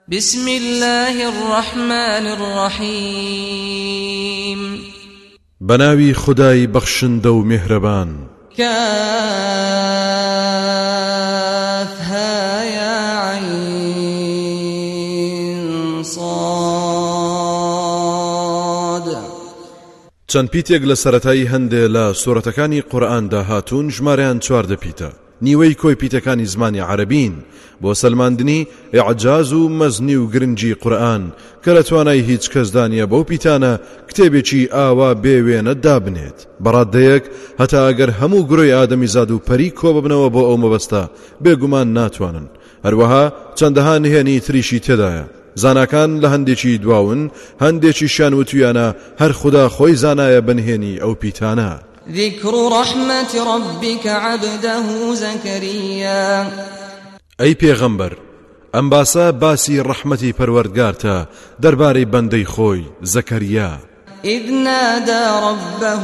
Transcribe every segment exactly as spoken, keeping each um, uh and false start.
بسم الله الرحمن الرحيم بناوي خداي بخشن دو مهربان كافها يا عين صاد چەند پیتێک لە سەرەتایی هەندێ لە سورەتەکانی قورئاندا هاتوون ژمارەیان چواردە پیتە. نیوەی کۆی پیتەکانی زمانی عەرەبین بۆ سەلماندنی ئیعجاز و مەزنی و گرنگی قورئان کە لە توانای هیچ کەسدا نییە بەو پیتانە کتێبێکی ئاوا بێوێنە دابنێت. بەڕادەیەک هەتا ئەگەر هەموو گرۆی ئادەمیزاد و پەری کۆ ببنەوە بۆ ئەو مەبەستە بێگومان ناتوانن. هەروەها چەندەها نهێنی تریشی تێدایە. زاناکان لە هەندێکی دواون هەندێکیشیان وتویانە هەر خوددا خۆی زانایە بنهێنی ئەو پیتانە. ذكر رحمة ربك عبده زكريا أي پیغمبر ئەم باسە باسی ڕەحمەتی پەروەردگارتە دەربارەی بەندەی خۆی زەکەریا. إذ نادى ربه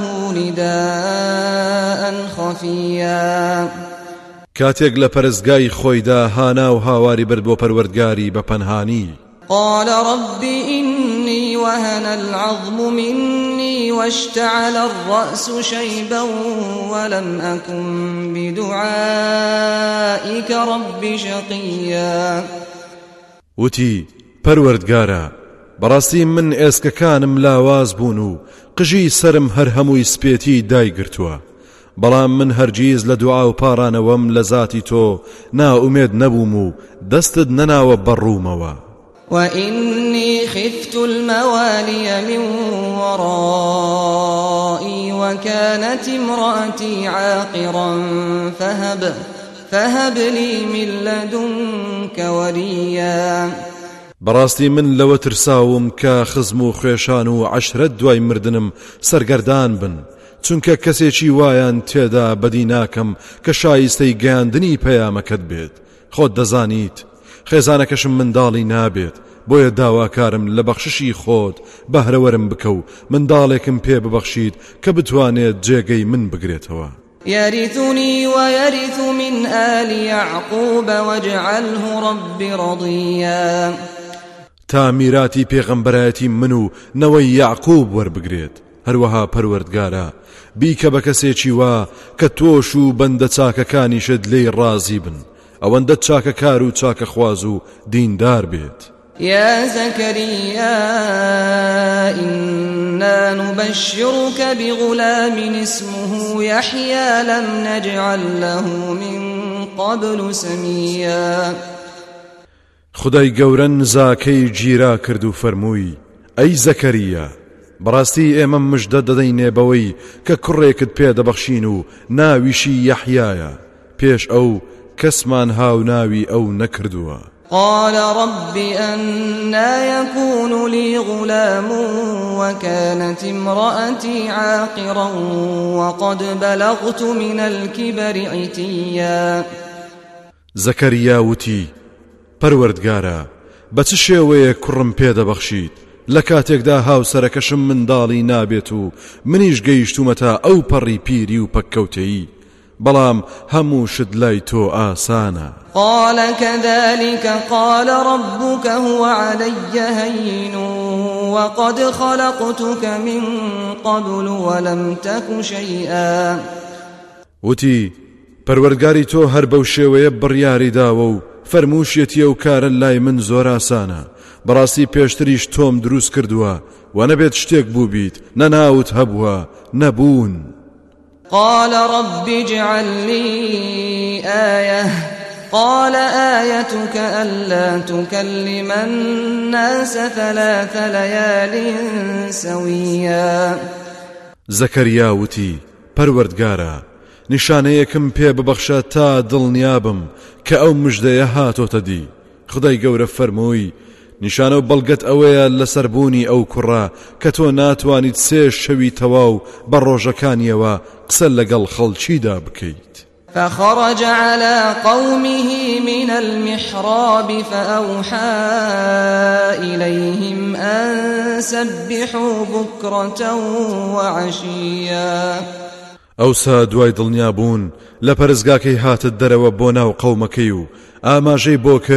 نداء خفيا کاتێک لە پەرستگای خۆیدا هانا و هاواری برد بۆ پەروەردگاری بە پەنهانی. قال رب إني وهن العظم مني واشتعل الرأس شيبا ولم أكن بدعائك رب شقيا. وتي پەروەردگارە بەڕاستی من ئێسکەکانم لاواز بوون و قژی سرم هەر هەمووی سپێتی دایگرتووە، بەڵام من هەرگیز لە دوعا و پارانەوەم لە ذاتی تۆ ناومێد نەبووم و دەستت نەناوە بەڕوومەوە. وإني خفت الموالي من ورائي وكانت امرأتي عاقرا فهب فهب لي من لدنك وليا. بەڕاستی من لەوە ترساوم کە خزم و خوێشان و عەشرەت دوای مردنم سەرگەردان بن، چونکە کەسێکی وایان تێدا بەدی ناکەم کە شایستەی گەیاندنی پەیامەکەت بێت. خۆت دەزانیت خێزانەکەشم منداڵی نابێت، بۆیە داواکارم لە بەخششی خۆت بەهرەوەرم بکە و منداڵێکم پێ ببەخشیت کە بتوانێت جێگەی من بگرێتەوە. يرثني ويرث من آل يعقوب واجعله رب رضيا. تا میراتی پێغەمبەرایەتی من و نەوەی یعقوب وەربگرێت. هەروەها پەروەردگارە بیکە بە کەسێکی وا کە تۆش و بەندە چاکەکانیشت لێی ڕازی بن، ئەوەندە چاکەکار و چاکەخواز و دیندار بێت. يا زكريا إنا نبشرك بغلام اسمه يحيى لم نجعل له من قبل سميا. خدای گەورە نزاکەی گیرا کرد و فەرمووی ئەی زەکەریا بەڕاستی ئێمە مژدە دەدەینێ بەوەی کە کوڕێکت پێدەبەخشین و ناویشی یەحیایە، پێش ئەو کەسمان هاو ناوی ئەو نەکردووە. قال رب أنا يكون لي غلام وكانت امرأتي عاقرا وقد بلغت من الكبر عتيا. زەکەریا وتی پەروەردگارە بە چ شێوەیە کوڕم پێدەبەخشیت لە کاتێکدا هاوسەرەکەشم منداڵی نابێت و منیش گەیشتومەتە ئەو پەڕی پیری و پەککەوتەیی، بەڵام هەموو شت لای تۆ ئاسانە. قال كذلك قال ربك هو علي هين وقد خلقتك من قبل ولم تك شيئا. وتی پەروەردگاری تۆ هەر بەو شێوەیە بڕیاری داوە و فەرمووشیەتی ئەو کارە لای من زۆر ئاسانە، بەڕاستی پێشتریش تۆم دروست کردووە و نەبێت شتێک بوو بیت نەناوت هەبووە نەبوون. قال رب اجعل لي آية قال آيتك ألا تكلم الناس ثلاث ليال سويا. زەکەریا وتی پەروەردگارە نیشانەیەکم پێ ببەخشە تا دڵنیابم کە ئەو مژدەیە هاتۆتە دی. خدای گەورە فەرمووی نیشانە و بەڵگەت ئەوەیە لەسەربوونی ئەو کوڕە کە تۆ ناتوانیت سێ شەوی تەواو بە ڕۆژەکانیەوە قسە لەگەڵ خەڵکیدا بکەیت. فخرج على قومه من المحراب فأوحى إليهم أن سبحوا بكرة وعشيا. ئەوسا دوای دڵنیابوون لە پەرستگاکەی هاتت دەرەوە بۆ ناو قەومەکەی و ئاماژەی بۆ کرد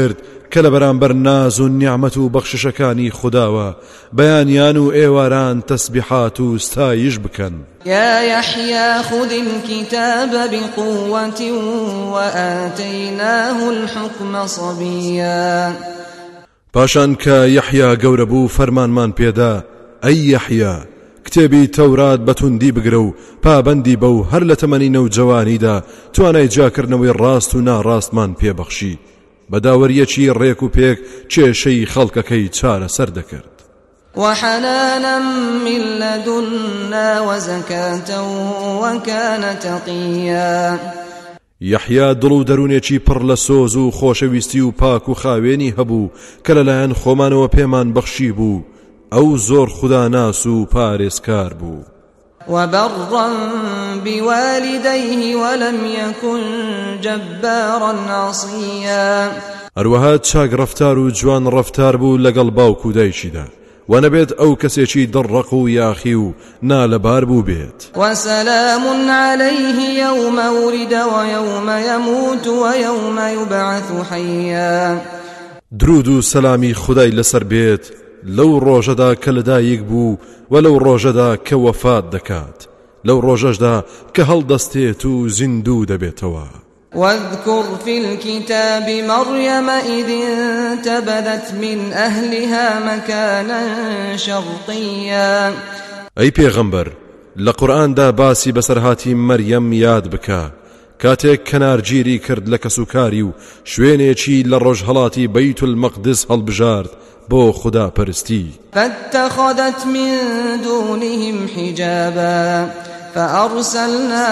کە لە بەرامبەر ناز و نیعمەت و بەخششەکانی خودداوە بەیانیان و ئێواران تەسبیحات و ستایش بکەن. يا يحيى خذ الكتاب بقوة وآتيناه الحكم صبيا. پاشان کە یەحیا گەورە بوو فەرمانمان پێدا ئەی یەحیا کتێبی تەورات بەتوندی بگرە و پابەندی بە و هەر لە تەمەنی نەوجەوانیدا توانای جاکردنەوەی ڕاست و ناڕاستمان پێبەخشی بە داوەریەکی ڕێک و پێک کێشەی خەڵکەکەی چارە سەر دەکرد. وحنانا من لدنا وزكاة وكان تقيا. یەحیا دڵ و دەروونێکی پڕ لە سۆز و خۆشەویستی و پاک و خاوێنی هەبوو کە لەلایەن خۆمانەوە پێمان بەخشی بوو ئەو زۆر خوداناس و پارێزکار بوو. وبرا بوالديه ولم يكن جبارا عصيا. هەروەها چاک ڕەفتار و جوان ڕەفتار بوو لەگەڵ باوک و دایکیدا و نەبێت ئەو کەسێکی دڕق و یاخی و نالەبار بوو بێت. وسلام عليه يوم ولد ويوم يموت ويوم يبعث حيا. درود و سەلامی خودای لەسەر بێت لەو ڕۆژەدا کە لەدایک بوو و لەو ڕۆژەدا کە وەفات دەکات لەو ڕۆژەشدا کە هەڵدەستێت و زیندوو دەبێتەوە. واذكر في الكتاب مريم إذ انتبذت من أهلها مكانا شرقيا. أي پیغمبر لقرآن دا باسی بسرهاتی مریم یاد بکا کاتێک کەنارگیری کرد لە کەسوکاری و شوێنێکی لە ڕۆژهەڵاتی بەیت المەقدس هەڵبژارد بۆ خدا پەرستی. فاتخذت من دونهم حجابا فأرسلنا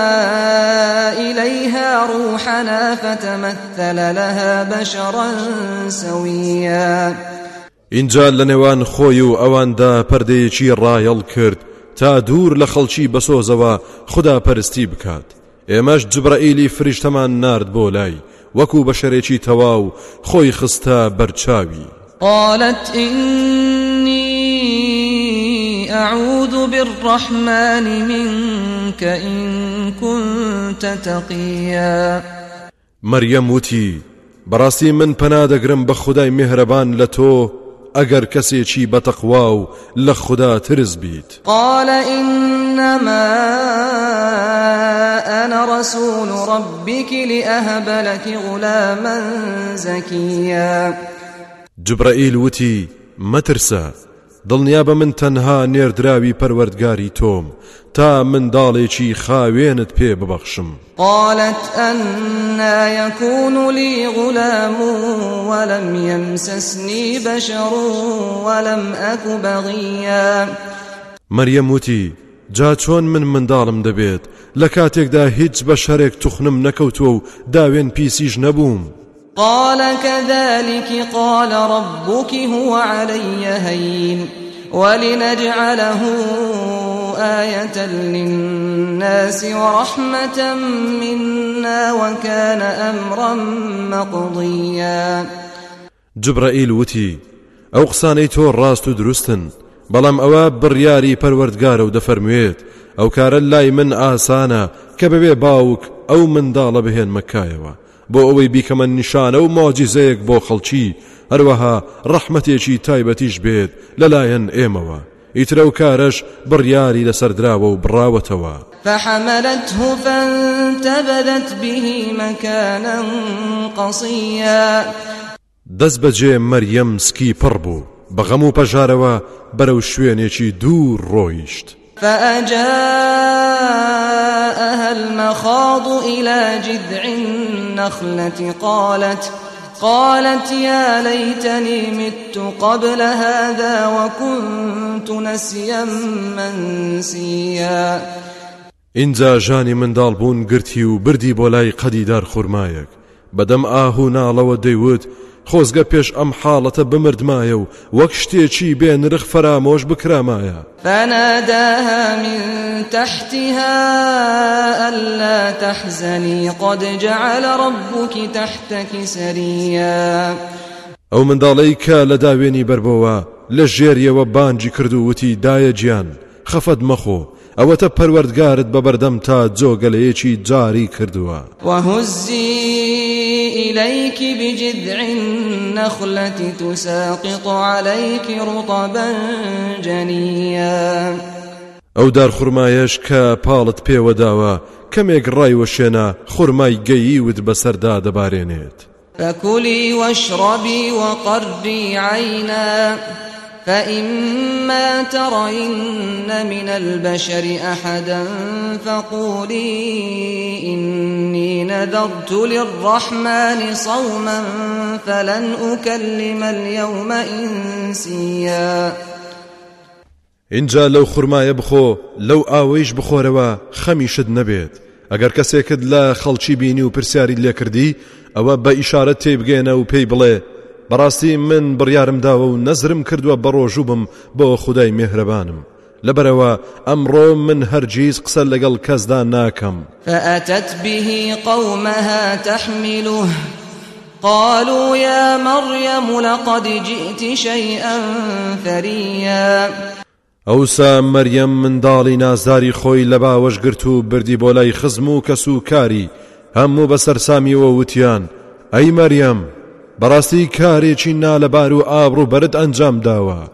إليها روحنا فتمثل لها بشرا سويا. اینجا لەنێوان خۆی و ئەواندا پەردەیەکی ڕایەڵ کرد تا دوور لە خەڵکی بەسۆزەوە خدا پەرستی بکات. ئێمەش جبرائیلی فریشتەمان نارد بۆ لای وەکو بەشەرێکی تەواو خۆی خستە بەرچاوی. قالت إني أعوذ بالرحمن منك إن كنت تقيا. مريم وتی بەڕاستی من پەنا دەگرم بە خودای میهرەبان لە تۆ ئەگەر کەسێکی بەتەقوا و لە خوددا ترس بیت. قال إنما أنا رسول ربك لأهب لك غلاما زكيا. جبرائیل وتی مەترسە دڵنیا بە من تەنها نێردراوی پەروەردگاری تۆم تا منداڵێکی خاوێنت پێ ببەخشم. قالت أنا يكون لي غلام ولم يمسسني بشر ولم أك بغيا. مريم وتی جا چۆن من منداڵم دەبێت لە کاتێکدا هیچ بەشەرێک توخنم نەکەوتووە و داوێن پیسیش نەبووم. قال كذلك قال ربك هو علي هين ولنجعله آية للناس ورحمة منا وكان أمرا مقضيا. جبرائيل وتي ئەو قسانەی تۆ ڕاست و دروستن بەڵام ئەوە بڕیاری پەروەردگارە و دەفەرموێت ئەو کارە لای من ئاسانە کە بەبێ باوک ئەو منداڵە بهێن مەکایەوە بۆ ئەوەی بیکەمە نیشانە و مۆجیزەیەک بۆ خەڵکی هەروەها ڕەحمەتێکی تایبەتیش بێت لەلایەن ئێمەوە ئیترە و کارەش بڕیاری لەسەردراوە و بڕاوەتەوە. فحملته فانتبذت به مكانا قصيا. دەست بەجێ مەریەم سکی پڕ بوو بەغەم و پەژارەوە بەرەو شوێنێکی دوور ڕۆیشت. فأجاءها المخاض إلى جذع النخلة قالت قالت يا ليتني مت قبل هذا وكنت نسيا منسيا. اینجا ژانی منداڵ بوون گرتی و بردی بۆ لای قەدیدار خورمایەک بەدەم ئاهو ناڵەوە دەیوت خۆزگە پێش ئەم حاڵەتە بمردمایە و وەک شتێکی بێ نرخ فرامۆش بکرامایە. فناداها من تحتها ألا تحزني قد جعل ربك تحتك سريا. ئەو منداڵەی کە لە داوێنی بەربەوە لە ژێریەوە بانجی کرد و وتی دایە گیان خەفەت مەخۆ ئەوەتە پەروەردگارت بەبەردەم تا جۆگەلەیەکی جاری کردووە. وهزي إليك بجذع النخلة تساقط عليك رطبا جنيا ئەو دار خورمایەش کە پاڵت پێوەداوە کەمێک ڕایوەشێنە خورمای گەییوت بەسەردا دەبارێنێت. فكلي واشربي وقري عينا فإما ترين من البشر أحدا فقولي إني نذرت للرحمن صوما فلن أكلم اليوم إنسيا. اینجا لەو خورمایە بخۆ لەو ئاوەیش بخۆرەوە خەمیشت نەبێت. ئەگەر کەسێکت لە خەڵکی بینی و پرسیاری لێ کردی ئەوە بە ئیشارەت تێبگەێنە و پێی بڵێ بەڕاستی من بڕیارم داوە و نەزرم کردووە بەڕۆژوو بم بۆ خودای میهرەبانم لەبەرەوە ئەمڕۆ من هەرگیز قسە لەگەڵ کەسدا ناکەم. فأتت به قومها تحمله قالوا يا مريم لقد جئت شيئا فريا. ئەوسا مەریەم منداڵی نازداری خۆی لە باوەش گرت و بردی بۆ لای خزم و کەس و کاری هەموو بەسەر سامیەوە وتیان ئەی مەریەم بەڕاستی کارێکی نالەبار و ئابڕوو بەرت ئەنجام داوە.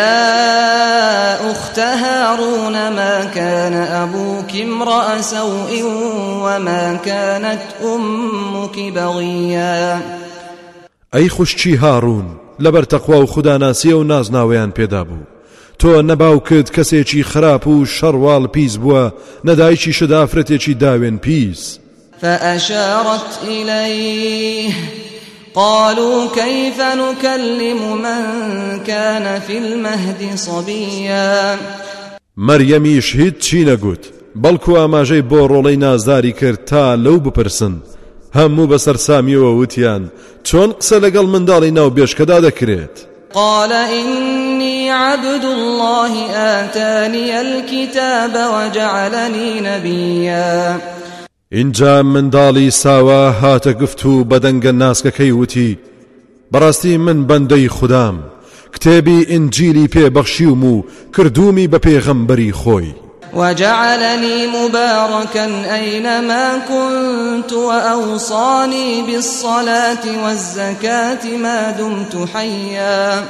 يا أخت هارون ما كان أبوك امرأ سوء وما كانت أمك بغيا. ئەی خوشکی هاڕون لەبەر تەقوا و خوداناسیە و نازناویان پێدا بوو تۆ نەباوکت کەسێکی خراپ و شەڕواڵ پیس بووە نەدایکی شدافرەتێکی داوێن پیس. فأشارت إليه قالوا كيف نكلم من كان في المهد صبيا. مەریەمیش هیچ چی نەگوت بەڵکو ئاماژەی بۆ ڕۆڵەی نازداری کرد تا لەو بپرسن. هەموو بەسەر سامیەوە وتیان چۆن قسە لەگەڵ منداڵی ناو بێشکەدا دەکرێت. قال إني عبد الله آتاني الكتاب وجعلني نبيا. اینجا منداڵی ساوا هاتە گفت و بەدەنگە ناسکەکەی وتی بەڕاستی من بەندەی خودام کتێبی ئینجیلی پێبەخشیوم و کردومی بە پێغەمبەری خۆی. وجعلني مباركا أينما كنت وأوصاني بالصلاة والزكاة ما دمت حيا.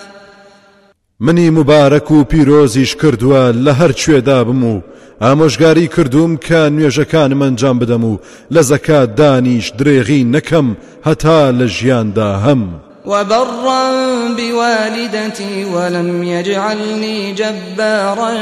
منی مبارەک و پیرۆزیش کردووە لە هەر کوێدا بم و ئامۆژگاری کردوم کە نوێژەکانم ئەنجام بدەم و لە زەکات دانیش درێغی نەکەم هەتا لە ژیاندا هەم. وبرا بوالدتي ولم يجعلني جبارا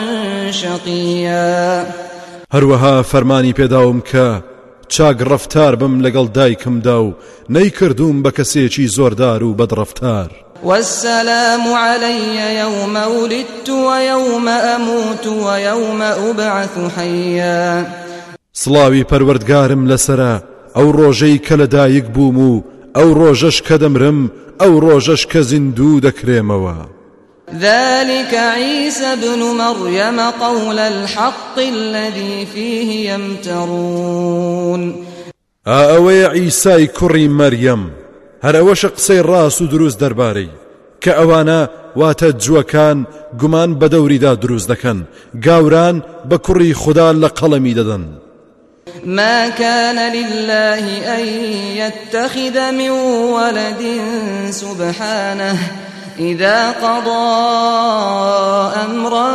شقيا. هەروەها فەرمانی پێداوم کە چاک ڕەفتار بم لەگەڵ دایکمدا و نەیکردوم بە کەسێکی زۆردار و بەدڕەفتار. والسلام علي يوم ولدت ويوم أموت ويوم أبعث حيا. سڵاوی پەروەردگارم لەسرە ئەو ڕۆژەی کە لەدایک بووم و ئەو ڕۆژەش کە دەمرم ئەو ڕۆژەش کە زیندوو دەکرێمەوە. ذلك عيسى ابن مريم قول الحق الذي فيه يمترون. ئەوەیە عیسای کوڕی مەریەم هەر ئەوەشە قسەی ڕاست و دروست دەربارەی کە ئەوانە واتە جووەکان گومان بە دەوریدا دروست دەکەن گاوران بە کوڕی خوددا لە قەڵەمی دەدەن. ما كان لله أن يتخذ من ولد سبحانه إذا قضى أمرا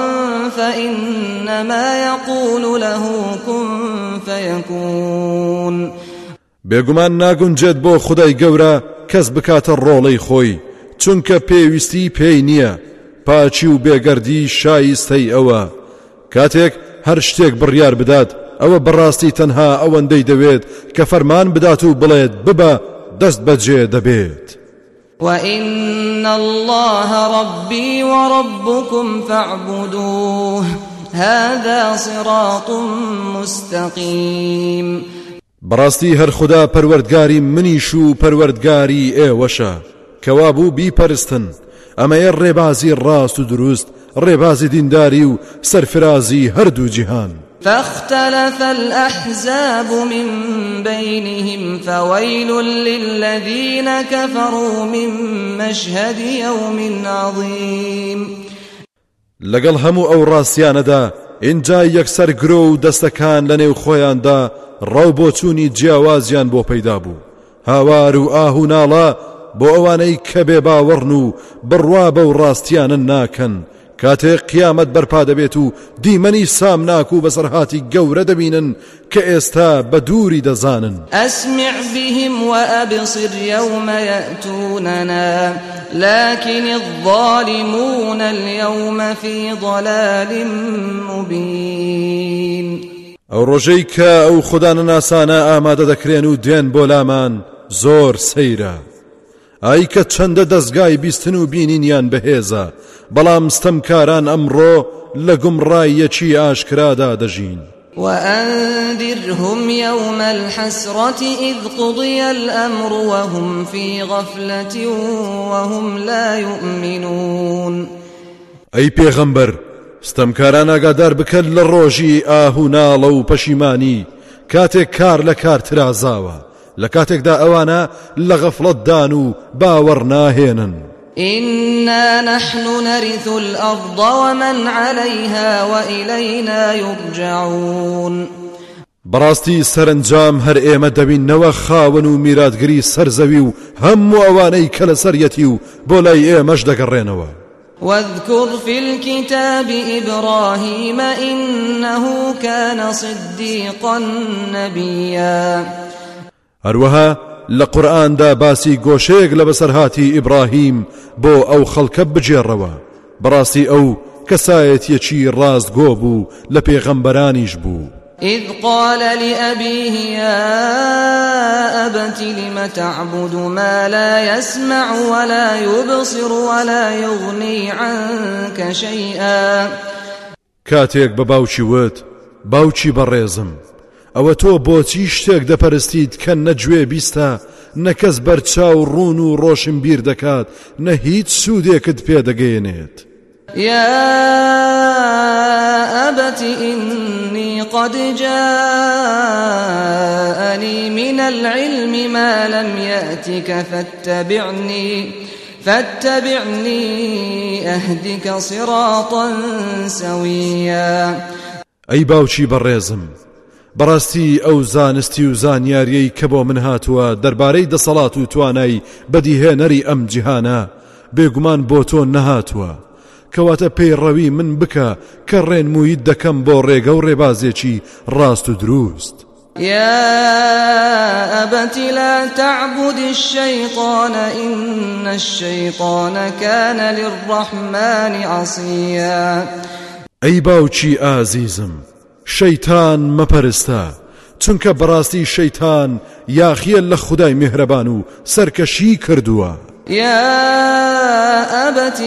فإنما يقول له كن فيكون. بێگومان ناگونجێت بۆ خودای گەورە کەس بکاتە ڕۆڵەی خۆی چونکە پێویستی پێی نییە پاچی و بێگەردی شایستەی ئەوە کاتێک هەر شتێک بڕیار بدات ئەوە بەڕاستی تەنها ئەوەندەی دەوێت کە فەرمان بدات و بڵێت ببە دەست بەجێ دەبێت. وإن الله ربي وربكم فاعبدوه هذا صراط مستقيم. بەڕاستی هەر خوددا پەروەردگاری منیش و پەروەردگاری ئێوەشە کەوا بوو بیپەرستن ئەمەیە ڕێبازی ڕاست و دروست ڕێبازی دینداری و سەرفرازی هەردوو جیهان. فاختلف الأحزاب من بينهم فويل للذين كفروا من مشهد يوم عظيم. لەگەڵ هەموو ئەو ڕاستیانەدا ئینجا یەکسەر گرۆ و دەستەکان لە نێو خۆیاندا ڕاو بۆ چوونی جیاوازیان بۆ پەیدا بوو هاوار و ئاه و ناڵە بۆ ئەوانەی کە بێ باوەڕن و بڕوا بەو ڕاستیانە ناکەن کاتێک قیامەت بەرپا دەبێت و دیمەنی سامناک و بەسەرهاتی گەورە دەبینن کە ئێستا بە دووری دەزانن. ئەسمع بهم وأبصر يوم يأتوننا لكن الظالمون اليوم في ضلال مبين. ئەو ڕۆژەی کە ئەو خوددانە ناسانە ئامادە دەکرێن و دێن بۆ لامان زۆر سەیرە. ئای کە چەندە دەستگای بیستن و بینینیان بەهێزە بەڵام ستەمکاران ئەمڕۆ لە گومڕایەکی ئاشکرادا دەژین. وأنذرهم يوم الحسرة إذ قضي الأمر وهم في غفلة وهم لا يؤمنون. أي پیغمبر ستەمکاران ئاگادار بکەن لە ڕۆژی ئاه و ناڵە و پەشیمانی کاتێک کار لە کار ترازاوە لە کاتێکدا ئەوانە لە غەفڵەتدان و باوەڕ ناهێنن. إنا نحن نرث الأرض ومن عليها وإلينا يرجعون. بەڕاستی سەرنجام هەر ئێمە دەبینەوە خاوەن و میراتگری سەرزەوی و هەموو ئەوانەی کە لەسەریەتی و بۆ لای ئێمەش دەگەڕێنەوە. واذكر في الكتاب إبراهيم إنه كان صديقا نبيا. هەروەها لە قورئاندا باسی گۆشەیەک لە بەسەرهاتی ئیبراهیم بۆ ئەو خەڵکە بجێڕەوە بەڕاستی ئەو کەسایەتیەکی ڕاستگۆ بوو لە پێغەمبەرانیش بوو. إذ قال لأبيه يا أبت لم تعبد ما لا يسمع ولا يبصر ولا يغني عنك شيئا. کاتێک بە باوکی وت باوکی بەڕێزم ئەوە تۆ بۆچی شتێک دەپەرستیت کە نەگوێ بیستە نەکەس بەرچاو ڕوون و ڕۆشن بیر دەکات نە هیچ سوودێکت پێدەگەیەنێت. يا أبت إني قد جاءني من العلم ما لم يأتك فاتبعني فاتبعني أهدك صراطا سويا. أي باوشي بريزم بەڕاستی ئەو زانستی و زانیاریەی کە بۆ من هاتووە دەربارەی دەسەڵات و توانای بەدیهێنەری ئەم جیهانە بێگومان بۆ تۆ نەهاتووە کەواتە پەیڕەوی من بکە کە ڕێنموویت دەکەم بۆ ڕێگە و ڕێبازێکی ڕاست و دروست. يا أبت لا تعبد الشيطان إن الشيطان كان للرحمن عصيا. أي باوچی ئازیزم شەیتان مەپەرستە چونکە بەڕاستی شەیتان یاخیە لە خودای میهرەبان و سەرکەشی کردووە. يا أبت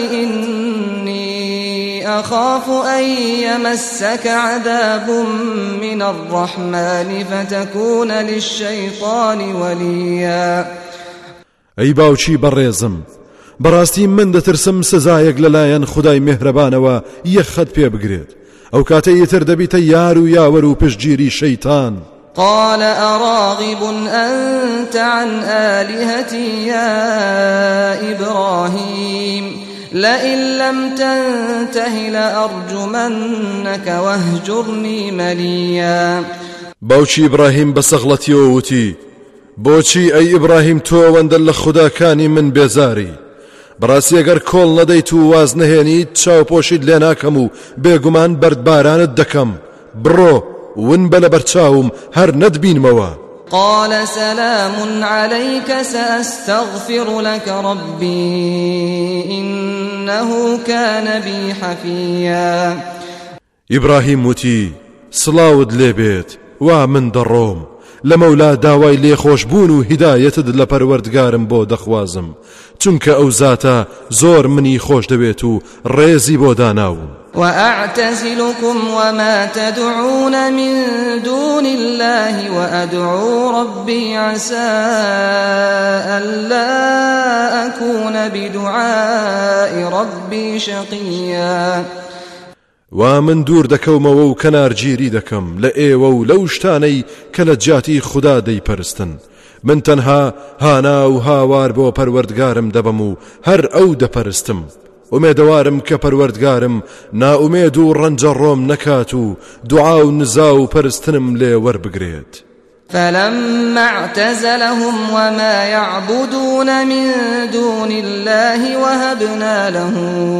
إني أخاف أن يمسك عذاب من الرحمن فتكون للشيطان وليا. أي باوچی بەڕێزم بەڕاستی من دەترسم سزایەک لەلایەن خودای میهرەبانەوە یەخەت پێ بگرێت ئەو کاتە یەتر دەبیتە یار و یاوەر و پشتگیری شەیتان. قال أراغب أنت عن آلهتي يا إبراهيم لئن لم تنته لأرجمنك واهجرني مليا. باوچی ئیبراهیم بەسەغڵەتی وتی بۆچی ئەی ئیبراهیم تۆ ئەوەندە لە خوداکانی من بێزاری بەڕاستی ئەگەر کۆڵ نەدەیت و واز نەهێنیت چاوپۆشیت لێ ناکەم و بێگومان بەردبارانت دەکەم بڕۆ ون بە لە بەرچاوم هەر نەتبینمەوە. قال سلام عليك سأستغفر لك ربي إنه كان بي حفيا. إبراهيم وتی سڵاوت لێ بێت وا من دەڕۆم لە مەولا داوای لێخۆشبوون و هیدایەتت لە پەروەردگارم بۆ دەخوازم چونکە ئەو زاتە زۆر منی خۆش دەوێت و ڕێزی بۆ داناوم. وأعتزلكم وما تدعون من دون الله وأدعو ربي عسى ألا أكون بدعاء ربي شقيا. ومن دوور دەکەومەوە و کەنارگیری دەکەم لە ئێوە و لەو شتانەی کە لە جاتی خوددا دەیپەرستن من تەنها هانا و هاوار بۆ پەروەردگارم دەبم و هەر ئەو دەپەرستم ومێدەوارم کە پەروەردگارم ناومێد و ڕەنجە ڕۆم نەکات و دوعا و نزا و پەرستنم لێ وەربگرێت. فلما اعتزلهم وما يعبدون من دون الله وهبنا له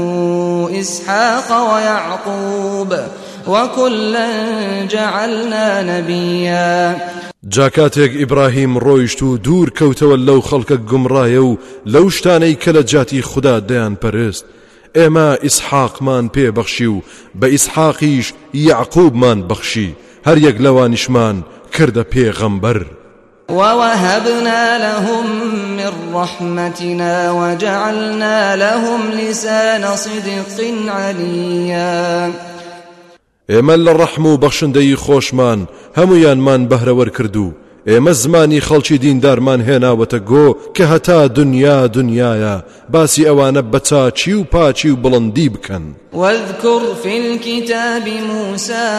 إسحاق ويعقوب وكلا جعلنا نبيا. جاکاتێک ئیبراهیم ڕۆیشت و دوور کەوتەوە لەو خەڵکە گومڕایە و لەو شتانەی کە لە جاتی خوددا دەیان پەرست، ئێمە ئیسحاقمان پێبەخشی و بە ئیسحاقیش یعقوبمان بەخشی، هەر یەک لەوانیشمان کردە پێغەمبەر. ووهبنا لهم من رحمتنا وجعلنا لهم لسان صدق عليا. ئێمە لە ڕەحم و بەخشندەی خۆشمان هەمویانمان بەهرەوەر کردو، ئێمە زمانی خەڵکی دیندارمان هێناوەتە گۆ کە هەتا دنیا دنیاە باسی ئەوانە بە چاچی و پاچی و بڵندی بکەن. واذكر في الكتاب موسى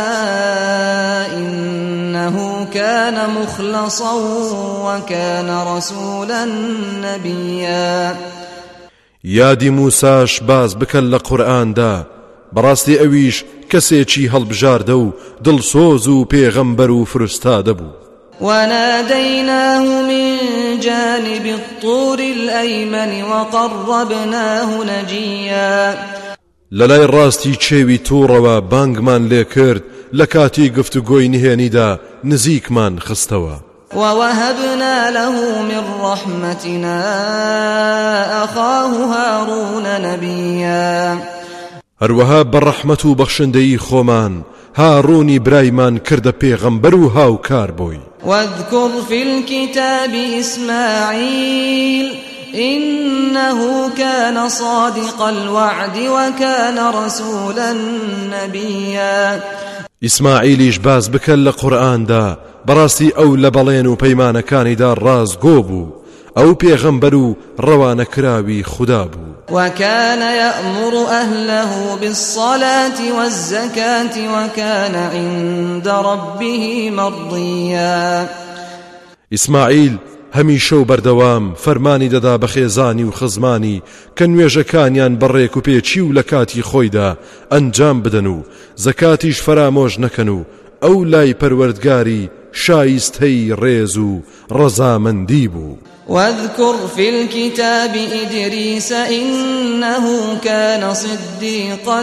إنه كان مخلصا وكان رسولا نبيا. یادی موساش باز بکەن لە قورئاندا، بەڕاستی ئەویش کەسێکی هەڵبژاردە و دڵسۆز و پێغەمبەر و فرستادە بوو. وناديناه من جانب الطور الأيمن وقربناه نجيا. لەلای ڕاستی چێوی تووڕەوە بانگمان لێ کرد، لە کاتی گفتوگۆی نهێنیدا نزیکمان خستەوە. ووهبنا له من رحمتنا أخاه هارون نبيا. هەروەها بەڕەحمەت و بەخشندەی خۆمان هاڕوونی برایمان کردە پێغەمبەر و هاوکار بووی. واذكر في الكتاب إسماعيل إنه كان صادق الوعد وكان رسولا نبيا. ئیسماعیلیش باز بکەن لە قورئاندا، بەڕاستی ئەو لە بەڵێن و پەیمانەکانیدا ڕازگۆ بوو، ئەو پێغەمبەر و ڕەوانەکراوی خوددا بوو. وكان يأمر أهله بالصلاة والزكاة وكان عند ربه مرضيا. ئیسماعیل هەمیشە و بەردەوام فەرمانی دەدا بە خێزانی و خزمانی کە نوێژەکانیان بەڕێک و پێچی و لە کاتی خۆیدا ئەنجام بدەن و زەکاتیش فرامۆژ نەکەن و ئەو لای پەروەردگاری شایستەی ڕێز و ڕەزامەندی بوو. واذكر في الكتاب إدريس إنه كان صديقا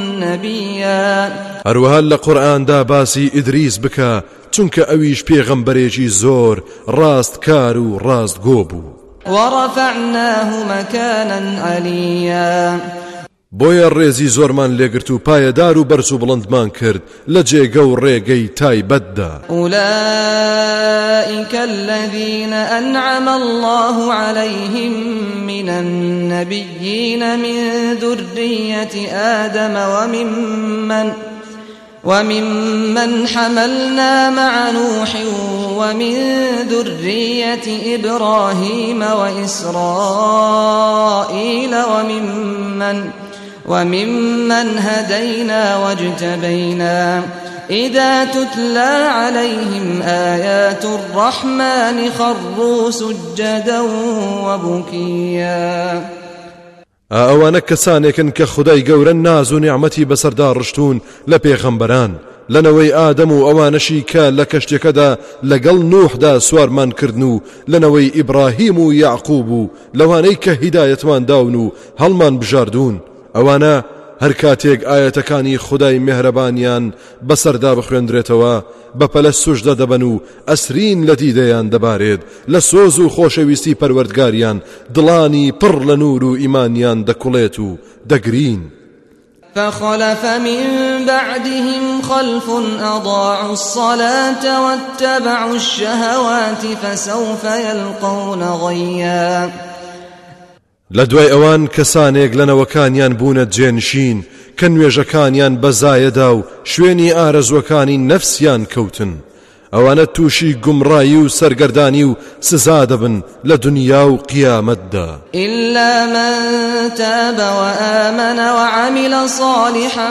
نبيا. هەروەها لە قورئاندا باسی ئیدریس بکە، چونکە ئەویش پێغەمبەرێکی زۆر ڕاستکار و ڕاستگۆ بوو. ورفعناه مكانا عليا. بۆیە ڕێزی زۆرمان لێگرت و پایەدار و بەرز و بڵندمان کرد لە جێگە و ڕێگەی تایبەتدا. أولئك الذين أنعم الله عليهم من النبيين من ذرية آدم وممن وممن حملنا مع نوح ومن ذرية إبراهيم وإسرائيل وممن وممن هدينا واجتبينا إذا تتلى عليهم آيات الرحمن خروا سجدا وبكيا. ئەوانە کەسانێکن کە خودای گەورە ناز و نیعمەتی بەسەردا ڕشتون لە پێغەمبەران، لەنەوەی ئادەم و ئەوانەشی کە لە کەشتێکەدا لەگەڵ نوحدا سوارمان کردن و لەنەوەی ئیبراهیم و یعقوب و لەوانەی کە هیدایەتمان داون و هەڵمان بژاردون، ئەوانە هەر کاتێک ئاەتەکانی خودای مێهرەبانیان بەسەردا بخوێندرێتەوە بەپەلە سوژدە دەبەن و ئەسرین لە دیدەیان دەبارێت، لە سۆز و خۆشەویستی پەروەردگاریان دڵانی پڕ لە نور و ئیمانیان دەکوڵێت و دەگرین. فخلف من بعدهم خلف أضاعوا الصلاة واتبعوا الشهوات فسوف يلقون غيا. لدوای ئەوان کەسانێک لەنەوەکانیان بوونە جێنشین کە نوێژەکانیان بەزایەدا و شوێنی ئارەزوەکانی نەفسیان کەوتن، ئەوانە تووشی گومڕایی و سەرگەردانی و سزا دەبن لە دنیا و قیامەتدا. إلا من تاب وآمن وعمل صالحا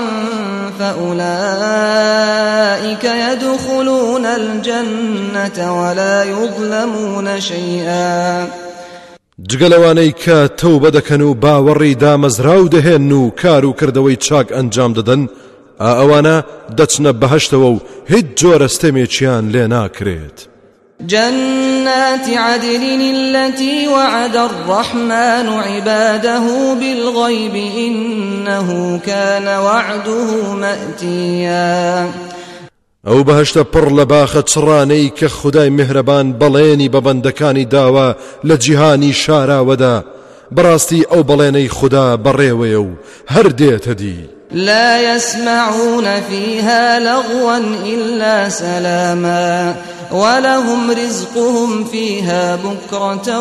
فأولئك يدخلون الجنة ولا يظلمون شيئا. جگەلەوانەی کە تەوبە دەکەن و باوەڕی دامەزراو دەهێن و کار و کردەوەی چاک ئەنجام دەدەن، ئەوانە دەچنە بەهەشتەوە و هیچ جۆرە ستەمێکیان لێ ناکرێت. جنات عدن التي وعد الرحمن عباده بالغيب إنه كان وعده مأتيا ئەو بەهەشتە پڕ لە باخە چڕانەی کە خودای میهرەبان بەڵێنی بە بەندەکانی داوە لە جیهانی شاراوەدا بەڕاستی ئەو بەڵێنەی خوددا بەڕێوەیە و هەر دێتە دی. لا يسمعون فيها لغوا إلا سلاما ولهم رزقهم فيها بكرة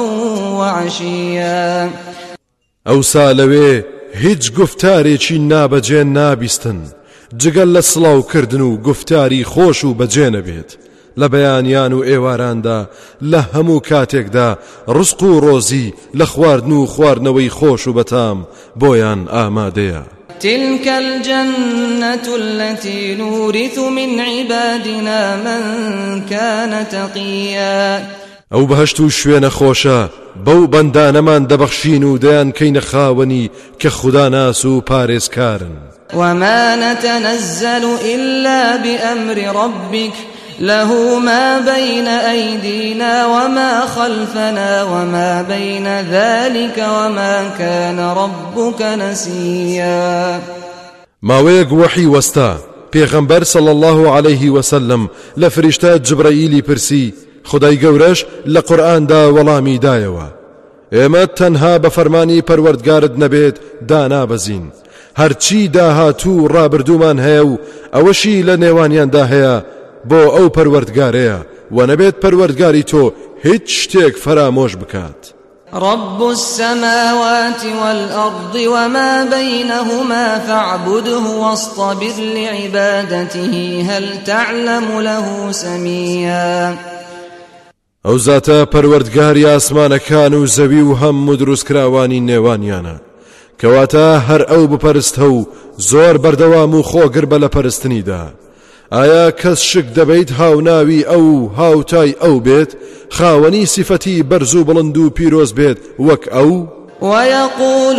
وعشيا ئەوسا لەوێ هیچ گفتارێکی نابەجێ نابیستن جگەل لە سڵاوکردن و گفتاری خۆش و بەجێ نەبێت لە بەیانیان و ئێواراندا لە هەموو کاتێکدا ڕزق و ڕۆزی لە خواردن و خواردنەوەی خۆش و بەتام بۆیان ئامادەیە. تلك الجنة التي نورث من عبادنا من كان تقيا ئەو بەهەشت و شوێنە خۆشە بەو بەندانەمان دەبەخشین و دەیان کەینە خاوەنی کە خوددا ناس و پارێزکارن. وما نتنزل إلا بأمر ربك له ما بين أيدينا وما خلفنا وما بين ذلك وما كان ربك نسيا. ماوەیەک وحی وەستا پێغەمبەر صلى الله عليه وسلم لە فریشتە جبرەئیلی پرسی خدای گەورەش لە قورئاندا وەڵامی دایەوە ئێمە تەنها بە فەرمانی پەروەردگارت نەبێت دانابەزین هەرچی داهاتوو ڕابردوومان هەیە و ئەوەشی لە نێوانیاندا هەیە بۆ ئەو پەروەردگارەیە و نەبێت پەروەردگاری تۆ هیچ شتێک فرامۆش بکات. رب السماوات والأرض وما بينهما فاعبده واصطبر لعبادته هل تعلم له سميا. ئەو زاتە پەروەردگاری ئاسمانەکان و زەوی و هەموو دروستکراوانی نێوانیانە کەواتە هەر ئەو بپەرستە و زۆر بەردەوام و خۆگر بە لە پەرستنیدا. ئایا کەس شک دەبیت هاوناوی ئەو هاوتای ئەو بێت خاوەنی سیفەتی بەرز و بڵند و پیرۆز بێت وەک ئەو؟ ويقول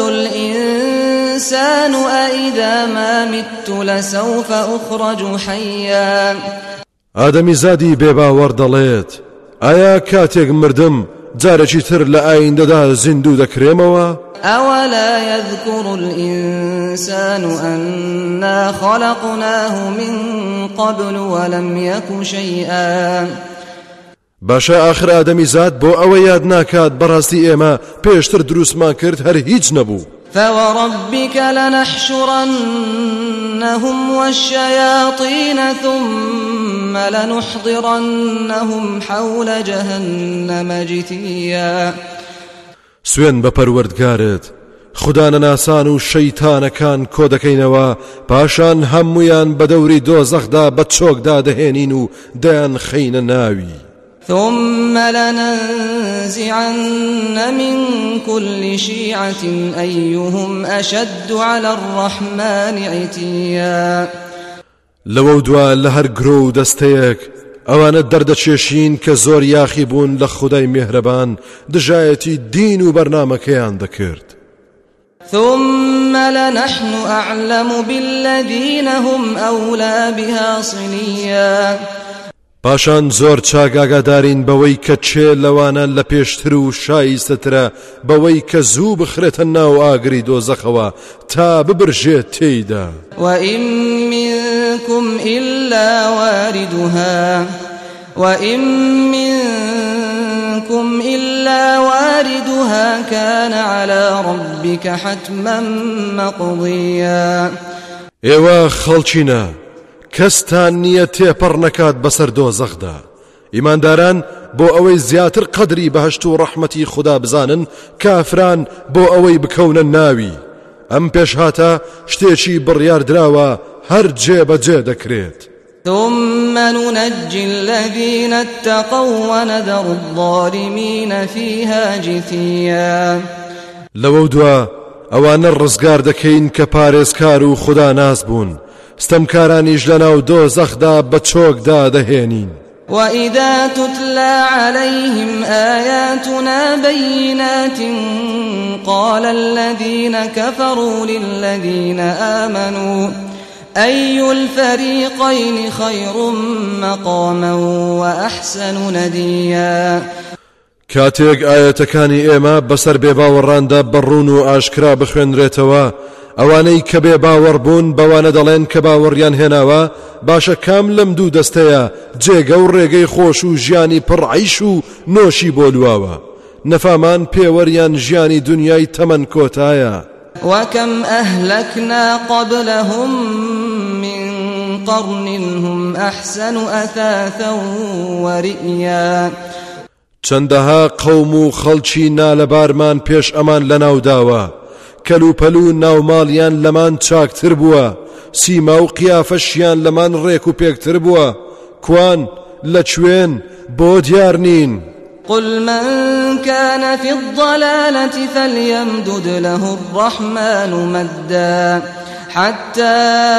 الإنسان أإذا ما مت لسوف أخرج حيا. ئادەمی زادی بێباوەڕ دەڵێت ئایا کاتێک مردم جارێکی تر لە ئایندەدا زیندوو دەکرێمەوە؟ أولا يذكر الإنسان أنا خلقناه من قبل ولم يك شيئا. باشا آخر آدمی زاد بۆ ئەوە یاد ناکات بەڕاستی ئێمە پێشتر دروستمان کرد هەر هیچ نەبوو. فوربك لنحشرنهم والشياطين ثم لنحضرنهم حول جهنم جثيا. سوێن بە پەروەردگارت خوددا نەناسان و شەیتانەکان کۆ دەکەینەوە پاشان هەموویان بە دەوری دۆزەخدا بە چۆکدا دەهێنین و دەیان خەینە ناوی. ثم لننزعن من كل شيعة أيهم أشد على الرحمن عتيا. لەوە دوا لە هەر گرۆ و دەستەیەک ئەوانە دەردەچێشین کە زۆر یاخی بوون لە خودای میهرەبان دژایەتی دین و بەرنامەکەیان دەکرد. ثم لنحن أعلم بالذين هم أولى بها صليا. پاشان زۆر چاگاگادارین بەوەی کە چێ لەوانە لە پێشتر و شایستەترە بەوەی کە زوو بخرێتە ناو ئاگری دۆزەخەوە تا ببرژێت تێیدا. وإن منكم إلا واردها وإن منكم إلا واردها كان على ربك حتما مقضيا. ئێوە خەڵچینە کەستان نییە تێپەڕ نەکات بەسەر دۆزەخدا. ئیمانداران بۆ ئەوەی زیاتر قەدری بەهەشت و ڕەحمەتی خوددا بزانن کافران بۆ ئەوەی بکەونە ناوی. ئەم پێشهاتە شتێکی بڕیاردراوە هەر جێبەجێ دەکرێت. ثم ننجي الذين اتقوا ونذر الظالمين فيها جثيا. لەوە دوا ئەوانە ڕزگار دەکەین کە پارێزکار و خوددا ناس بوون ستەمکارانیش لەناو دۆزەخدا بە چۆکدا دەهێنین. وإذا تتلى عليهم آياتنا بينات قال الذين كفروا للذين آمنوا أي الفريقين خير مقاما وأحسن نديا کاتێک ئاەتەکانی ئێمە بەسەر بێباوەڕاندا بەڕوون و ئاشکرا بخوێنرێتەوە ئەوانەی کە بێ باوەڕ بوون بەوانە دەڵێن کە باوەڕیان هێناوە باشە کام لەم دوو دەستەیە جێگە و ڕێگەی خۆش و ژیانی پڕعیش و نۆشی بۆ لواوە نەفامان پێوەریان ژیانی دنیای تەمەن کۆتایە وكم أهلكنا قبلهم من قرن هم أحسن أثاثا ورئيا چەندەها قەوم و خەڵکی نالەبارمان پێش ئەمان لەناوداوە کەلوپەلو ناوماڵیان لەمان چاکتر بووە سیما و قیافەشیان لەمان ڕێک و پێکتر بووە کوان لەکوێن بۆ دیار نین قل من كان في الضلالة فليمدد له الرحمن مدا حتى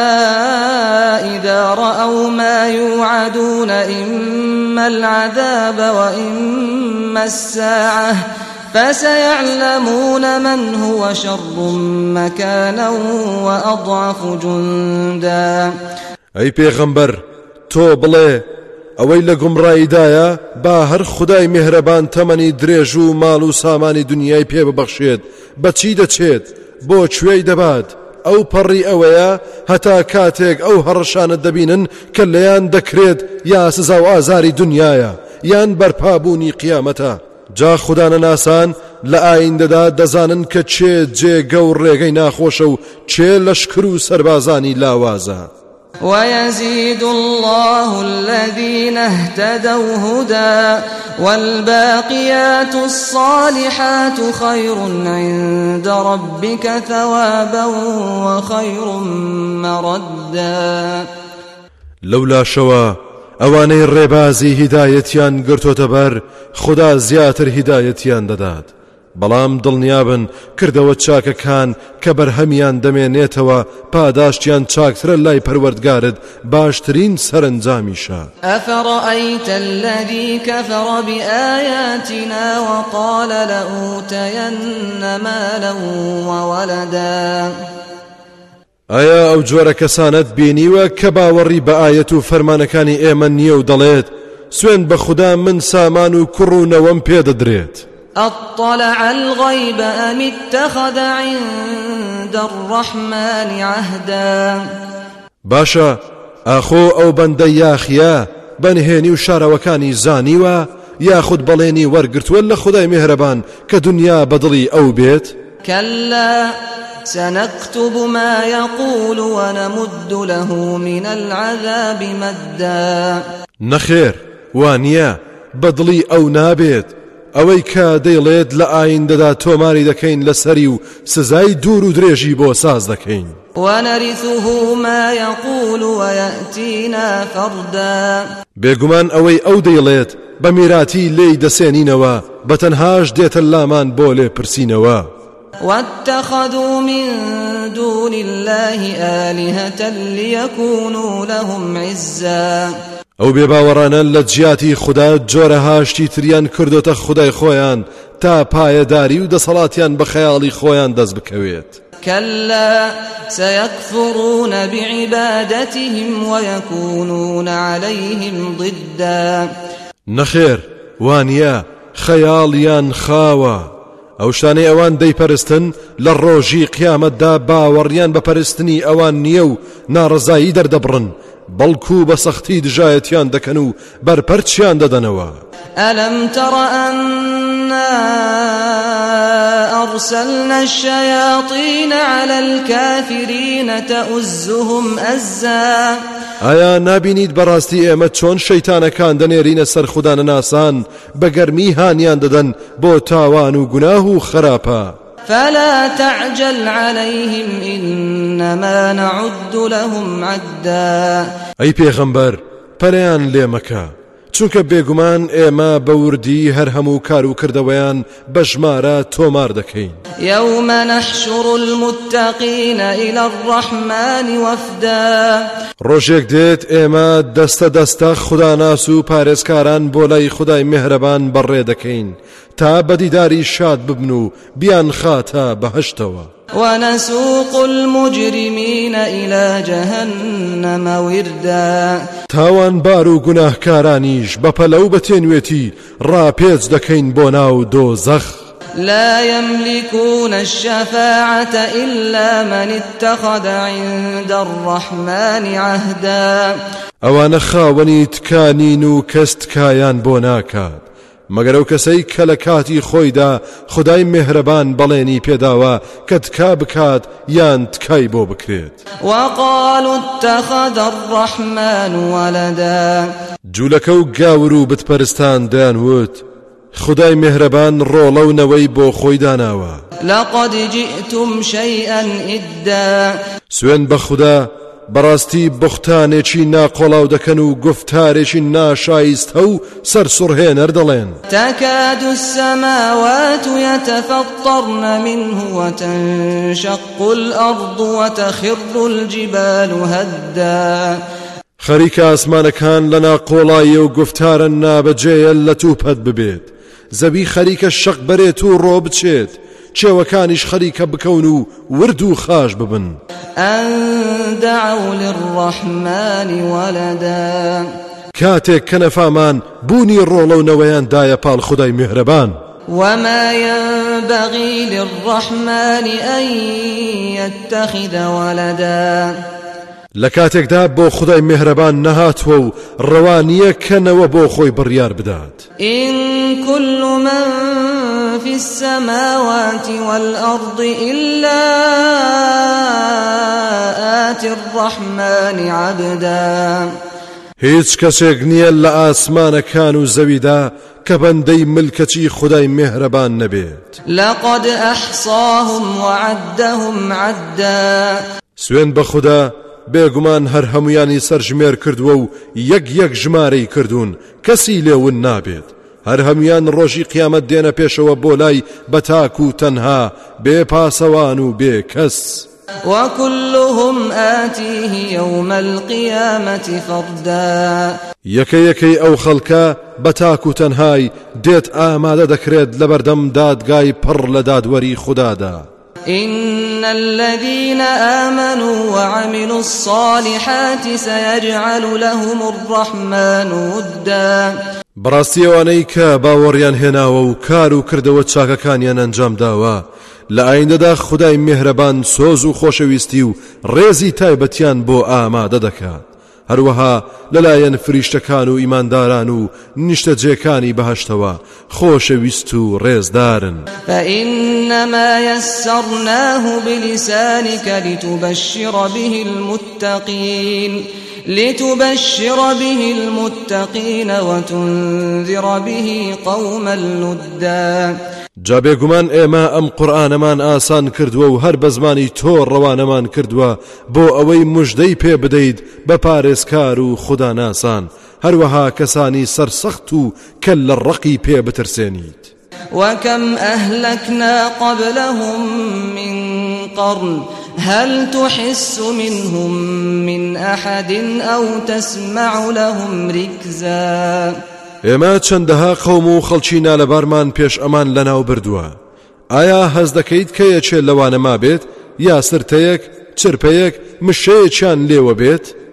إذا رأوا ما يوعدون إما العذاب وإما الساعة فسيعلمون من هو شر مكانا وأضعف جندا أي پیغمبر تو بڵێ ئەوەی لە گومڕاییدایە با هەر خودای میهرەبان تەمەنی درێژ و ماڵ و سامانی دنیای پێ ببەخشێت بەچی دەچێت بۆ کوێی دەبات ئەو پەڕی ئەوەیە هەتا کاتێک ئەو هەڕەشانە دەبینن کە لەیان دەکرێت یا سزا و ئازاری دنیایە یان بەرپابوونی قیامەتە جا خوددانە ناسان لە ئایندەدا دەزانن کە چێ جێگە و ڕێگەی ناخۆشە و چێ لەشکر و سەربازانی لاوازە ويزيد الله الذين اهتدوا هدى والباقيات الصالحات خير عند ربك ثوابا وخير مردا لولا شوا ئەوانەی ڕێبازی هیدایەتیان گرتۆتە بەر خدا زیاتر هیدایەتیان دەدات بەڵام دڵنیابن کردەوە چاکەکان کە بەرهەمیان دەمێنێتەوە پاداشتیان چاکترە لای پەروەردگارت باشترین سەرنجامیشە ئەفەڕەئەیتە الذی کەفەڕە بئایاتنا وقال لأوتەیەنە مالا وولدا ئایا ئەو جۆرە کەسانت بینیوە کە باوەڕی بە ئایەت و فەرمانەکانی ئێمە نییە و دەڵێت سوێن بە خوددا من سامان و کوڕ و نەوەم پێدەدرێت أطلع الغيب أم اتخذ عند الرحمن عهدا باشا ئاخۆ ئەو بەندە یاخیە بەنهێنی و شارەوەکانی زانیوە یاخود بەڵێنی وەرگرتووە لە خودای میهرەبان کە دنیا بەدڵی ئەو بێت كلا سنكتب ما يقول ونمد له من العذاب مدا نەخێر وانیە بەدڵی ئەو نابێت ئەوەی کە دەیڵێت لە ئایندەدا تۆماری دەکەین لەسەری و سزای دوور و درێژی بۆ ساز دەکەین ونرثه ما يقول ويأتينا فردا بێگومان ئەوەی ئەو دەیڵێت بە میراتی لێی دەسێنینەوە بەتەنهاش دێتە لامان بۆ لێ پرسینەوە واتخذوا من دون الله آلهة ليكونوا لهم عزا ئەو بێباوەڕانە لە جیاتی خوددا جۆرە هاشتی تریان کردوتە خودای خۆیان تا پایەداری و دەسەڵاتیان بە خەیاڵی خۆیان دەست بکەوێت كلا سيكفرون بعبادتهم ويكونون عليهم ضدا نەخێر وانیە خەیاڵیان خاوە ئەو شانەی ئەوان دەیپەرستن لە ڕۆژی قیامەتدا باوەڕیان بە پەرستنی ئەوان نییە و ناڕزایی دەردەبڕن بەڵکو بە سەختی دژایەتیان دەکەن و بەرپەرچیان دەدەنەوە ألم تر أنا أرسلنا الشياطين على الكافرين تؤزهم أزا ئایا نابینیت بەڕاستی ئێمە چۆن شەیتانەکان دەنێرینە سەر خوددانە ناسان بە گەرمی هانیان دەدەن بۆ تاوان و گوناه و خراپە فلا تعجل عليهم إنما نعد لهم عدا ئەی پێغەمبەر پەرەیان لێ مەکە چونکە بێگومان ئێمە بە وردی هەر هەموو کار و کردەوەیان بە ژمارە تۆمار دەکەین يوم نحشر المتقين إلى الرحمن وفدا ڕۆژێک دێت ئێمە دەستە دەستە خوداناس و پارێزکاران بۆ لای خودای میهرەبان بەڕێ دەکەین تا بەدیداری شاد ببن و بیان خاتە بەهەشتەوە. ونسوق المجرمين إلى جهنم وردا تاوان بار و گوناهکارانیش بەپەلەو بەتێنوێتی ڕاپێچ دەکەین بۆ ناو دۆزەخ. لا يملكون الشفاعة إلا من اتخذ عند الرحمن عهدا. ئەوانە خاوەنی تکانین و کەس تکایان بۆ ناکات مەگەر ئەو کەسەی کە لە کاتی خۆیدا خدای مهرەبان بەڵێنی پێداوە کە تکا بکات یان تکای بۆ بکرێت. وقالوا اتخذ الرحمن ولدا. جوولەکە و گاور و بتپەرستان دەیانوت خدای مهرەبان ڕۆڵە و نەوەی بۆ خۆی داناوە. لقد جئتم شيئا إدا. سوێن بە خوددا بەڕاستی بوختانێکی ناقۆڵاو دەکەن و گفتارێکی ناشایستە و سەرسوڕهێنەر دەڵێن. تكاد السماوات يتفطرن منه وتنشق الأرض وتخر الجبال هدا. خەریکە ئاسمانەکان لە ناقۆڵایی و گفتارە نابەجێیە لە تووپەت ببێت زەوی خەریکە شەق بەرێت و ڕۆ بچێت چێوەکانیش خەریکە بکەون و ورد و خاش ببن. أن دعوا للرحمن ولدا. کاتێک کە نەفامان بوونی ڕۆڵە و نەوەیان دایە پاڵ خدای میهرەبان. وما ينبغي للرحمن أن يتخذ ولدا. لە کاتێکدا بۆ خدای میهرەبان نەهاتوە و ڕەوانیە کەنەوە بۆ خۆی بڕیار بدات. إن كل من في السماوات والأرض إلا آتي الرحمن عبدا. هیچ کەسێک نییە لە ئاسمانەکان و زەویدا کە بەندەی ملکەتی خدای میهرەبان نەبێت. لقد أحصاهم وعدهم عدا. سوێن بە خوددا بێگومان هەر هەمویانی سەرژمێر کردووە و یەک یەک ژمارەی کردوون کەسی لێون نابێت. هەر هەمویان ڕۆژی قیامەت دێنە پێشەوە بۆ لای بەتاک و تەنها بێ پاسەوان و بێ کەس. وكلهم آتيه يوم القيامة فردا. یەکە یەکەی ئەو خەڵکە بەتاک و تەنهای دێت ئامادە دەکرێت لە بەردەم دادگای پڕ لە دادوەری خوددادا. إن الذين آمنوا وعملوا الصالحات سيجعل لهم الرحمن ودا. بەڕاستیەوانەی کە باوەڕیان هێناوە و کار و کردەوە چاکەکانیان ئەنجام داوە لە ئایندەدا خدای میهرەبان سۆز و خۆشەویستی و ڕێزی تایبەتیان بۆ ئامادە دەکات. هەروەها لەلایەن فریشتەکان و ئیمانداران و نیشتەجێکانی بەهەشتەوە خۆشەویست و ڕێزدارن. فإنما يسرناه بلسانك لتبشر به المتقين لتبشر به المتقين وتنذر به قوما لدا. جا بێگومان ئێمە ئەم قورئانەمان ئاسان کردووە و هەر بە زمانی تۆ ڕەوانەمان کردووە بۆ ئەوەی موژدەی پێ بدەیت بە پارێزکار و خوداناسان هەروەها کەسانی سەرسەخت و کەل لە ڕقی پێ بترسێنیت. وكم أهلكنا قبلهم من قرن هل تحس منهم من أحد أو تسمع لهم ركزا. ئێمە چەندەها قەوم و خەڵکی نالەبارمان پێش ئەمان لەناو بردووە. ئایا هەز دەکەیت کە یەکێ لەوانە ما بێت یا سرتەیەک چرپەیەک مشەیەکیان لێوە بێت؟